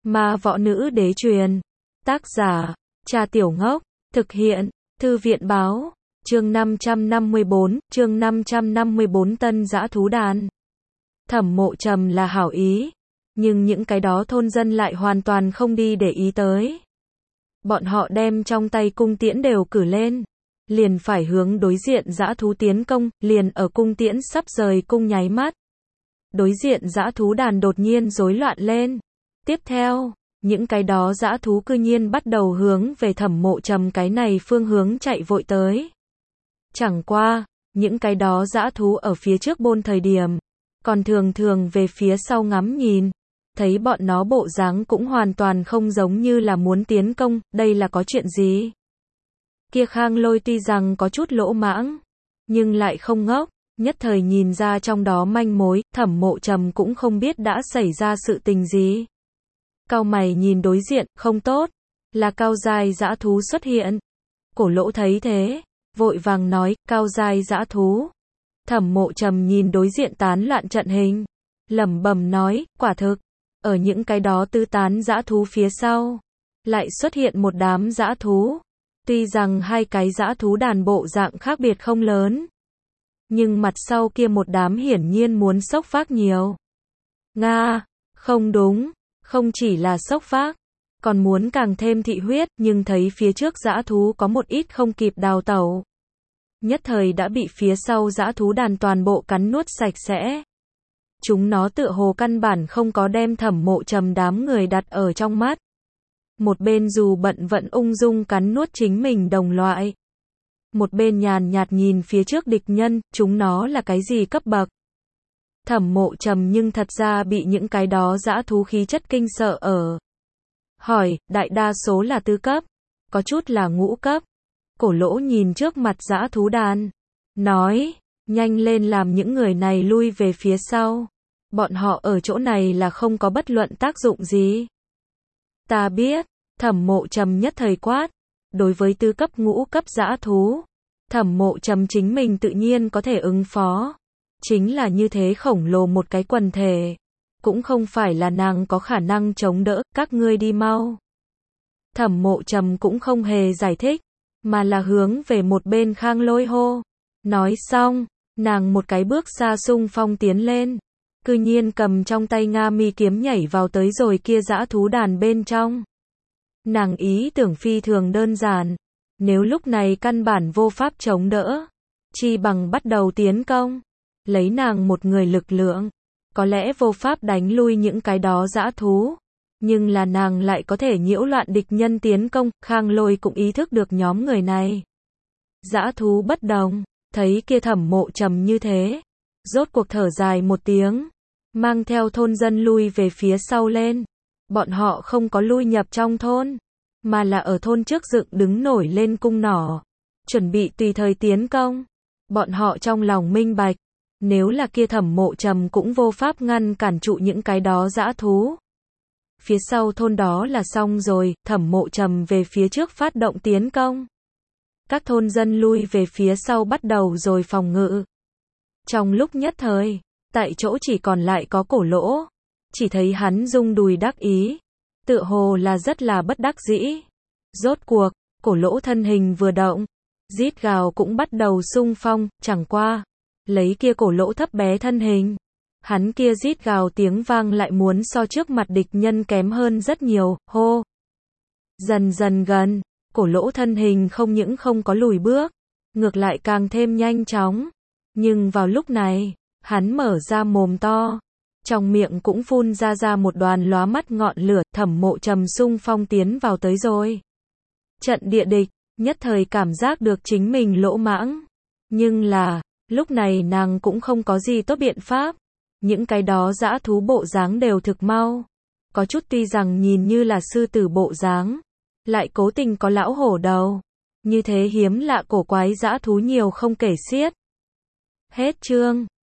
Ma Võ Nữ Đế truyền. Tác giả, Trà Tiểu Ngốc. Thực hiện, Thư viện Báo. Chương 554 Tân Dã Thú Đàn. Thẩm Mộ Trầm là hảo ý, nhưng những cái đó thôn dân lại hoàn toàn không đi để ý tới. Bọn họ đem trong tay cung tiễn đều cử lên, liền phải hướng đối diện dã thú tiến công, liền ở cung tiễn sắp rời cung nháy mắt. Đối diện dã thú đàn đột nhiên rối loạn lên. Tiếp theo, những cái đó dã thú cư nhiên bắt đầu hướng về Thẩm Mộ Trầm cái này phương hướng chạy vội tới. Chẳng qua, những cái đó dã thú ở phía trước bôn thời điểm, còn thường thường về phía sau ngắm nhìn, thấy bọn nó bộ dáng cũng hoàn toàn không giống như là muốn tiến công, đây là có chuyện gì? Kia Khang Lôi tuy rằng có chút lỗ mãng, nhưng lại không ngốc, nhất thời nhìn ra trong đó manh mối, Thẩm Mộ Trầm cũng không biết đã xảy ra sự tình gì. Cau mày nhìn đối diện, không tốt, là cao giai dã thú xuất hiện. Cổ Lỗ thấy thế, vội vàng nói, cao giai dã thú. Thẩm Mộ Trầm nhìn đối diện tán loạn trận hình, lẩm bẩm nói, quả thực, ở những cái đó tứ tán dã thú phía sau, lại xuất hiện một đám dã thú. Tuy rằng hai cái dã thú đàn bộ dạng khác biệt không lớn, nhưng mặt sau kia một đám hiển nhiên muốn xốc phác nhiều. Nga, không đúng, không chỉ là xốc phác, còn muốn càng thêm thị huyết, nhưng thấy phía trước dã thú có một ít không kịp đào tẩu. Nhất thời đã bị phía sau dã thú đàn toàn bộ cắn nuốt sạch sẽ. Chúng nó tựa hồ căn bản không có đem Thẩm Mộ Trầm đám người đặt ở trong mắt. Một bên dù bận vẫn ung dung cắn nuốt chính mình đồng loại. Một bên nhàn nhạt nhìn phía trước địch nhân, chúng nó là cái gì cấp bậc. Thẩm Mộ Trầm nhưng thật ra bị những cái đó dã thú khí chất kinh sợ ở. Hỏi, đại đa số là tứ cấp, có chút là ngũ cấp. Cổ Lỗ nhìn trước mặt dã thú đàn, nói, nhanh lên làm những người này lui về phía sau. Bọn họ ở chỗ này là không có bất luận tác dụng gì. Ta biết, Thẩm Mộ Trầm nhất thời quát. Đối với tứ cấp ngũ cấp dã thú, Thẩm Mộ Trầm chính mình tự nhiên có thể ứng phó. Chính là như thế khổng lồ một cái quần thể, cũng không phải là nàng có khả năng chống đỡ, các ngươi đi mau. Thẩm Mộ Trầm cũng không hề giải thích, mà là hướng về một bên Khang Lôi hô. Nói xong, nàng một cái bước xa xung phong tiến lên, cư nhiên cầm trong tay Nga Mi kiếm nhảy vào tới rồi kia dã thú đàn bên trong. Nàng ý tưởng phi thường đơn giản, nếu lúc này căn bản vô pháp chống đỡ, chi bằng bắt đầu tiến công. Lấy nàng một người lực lượng, có lẽ vô pháp đánh lui những cái đó dã thú, nhưng là nàng lại có thể nhiễu loạn địch nhân tiến công. Khang Lôi cũng ý thức được nhóm người này. Dã thú bất đồng, thấy kia Thẩm Mộ Trầm như thế, rốt cuộc thở dài một tiếng, mang theo thôn dân lui về phía sau lên. Bọn họ không có lui nhập trong thôn, mà là ở thôn trước dựng đứng nổi lên cung nỏ, chuẩn bị tùy thời tiến công. Bọn họ trong lòng minh bạch, nếu là kia Thẩm Mộ Trầm cũng vô pháp ngăn cản trụ những cái đó dã thú. Phía sau thôn đó là xong rồi, Thẩm Mộ Trầm về phía trước phát động tiến công. Các thôn dân lui về phía sau bắt đầu rồi phòng ngự. Trong lúc nhất thời, tại chỗ chỉ còn lại có Cổ Lỗ, chỉ thấy hắn rung đùi đắc ý, tựa hồ là rất là bất đắc dĩ. Rốt cuộc, Cổ Lỗ thân hình vừa động, rít gào cũng bắt đầu xung phong, chẳng qua, lấy kia Cổ Lỗ thấp bé thân hình, hắn kia rít gào tiếng vang lại muốn so trước mặt địch nhân kém hơn rất nhiều. Hô! Dần dần gần, Cổ Lỗ thân hình không những không có lùi bước, ngược lại càng thêm nhanh chóng. Nhưng vào lúc này, hắn mở ra mồm to, trong miệng cũng phun ra một đoàn lóa mắt ngọn lửa. Thẩm Mộ Trầm xung phong tiến vào tới rồi. Trận địa địch, nhất thời cảm giác được chính mình lỗ mãng. Nhưng là, lúc này nàng cũng không có gì tốt biện pháp. Những cái đó dã thú bộ dáng đều thực mau. Có chút tuy rằng nhìn như là sư tử bộ dáng, lại cố tình có lão hổ đầu. Như thế hiếm lạ cổ quái dã thú nhiều không kể xiết. Hết chương.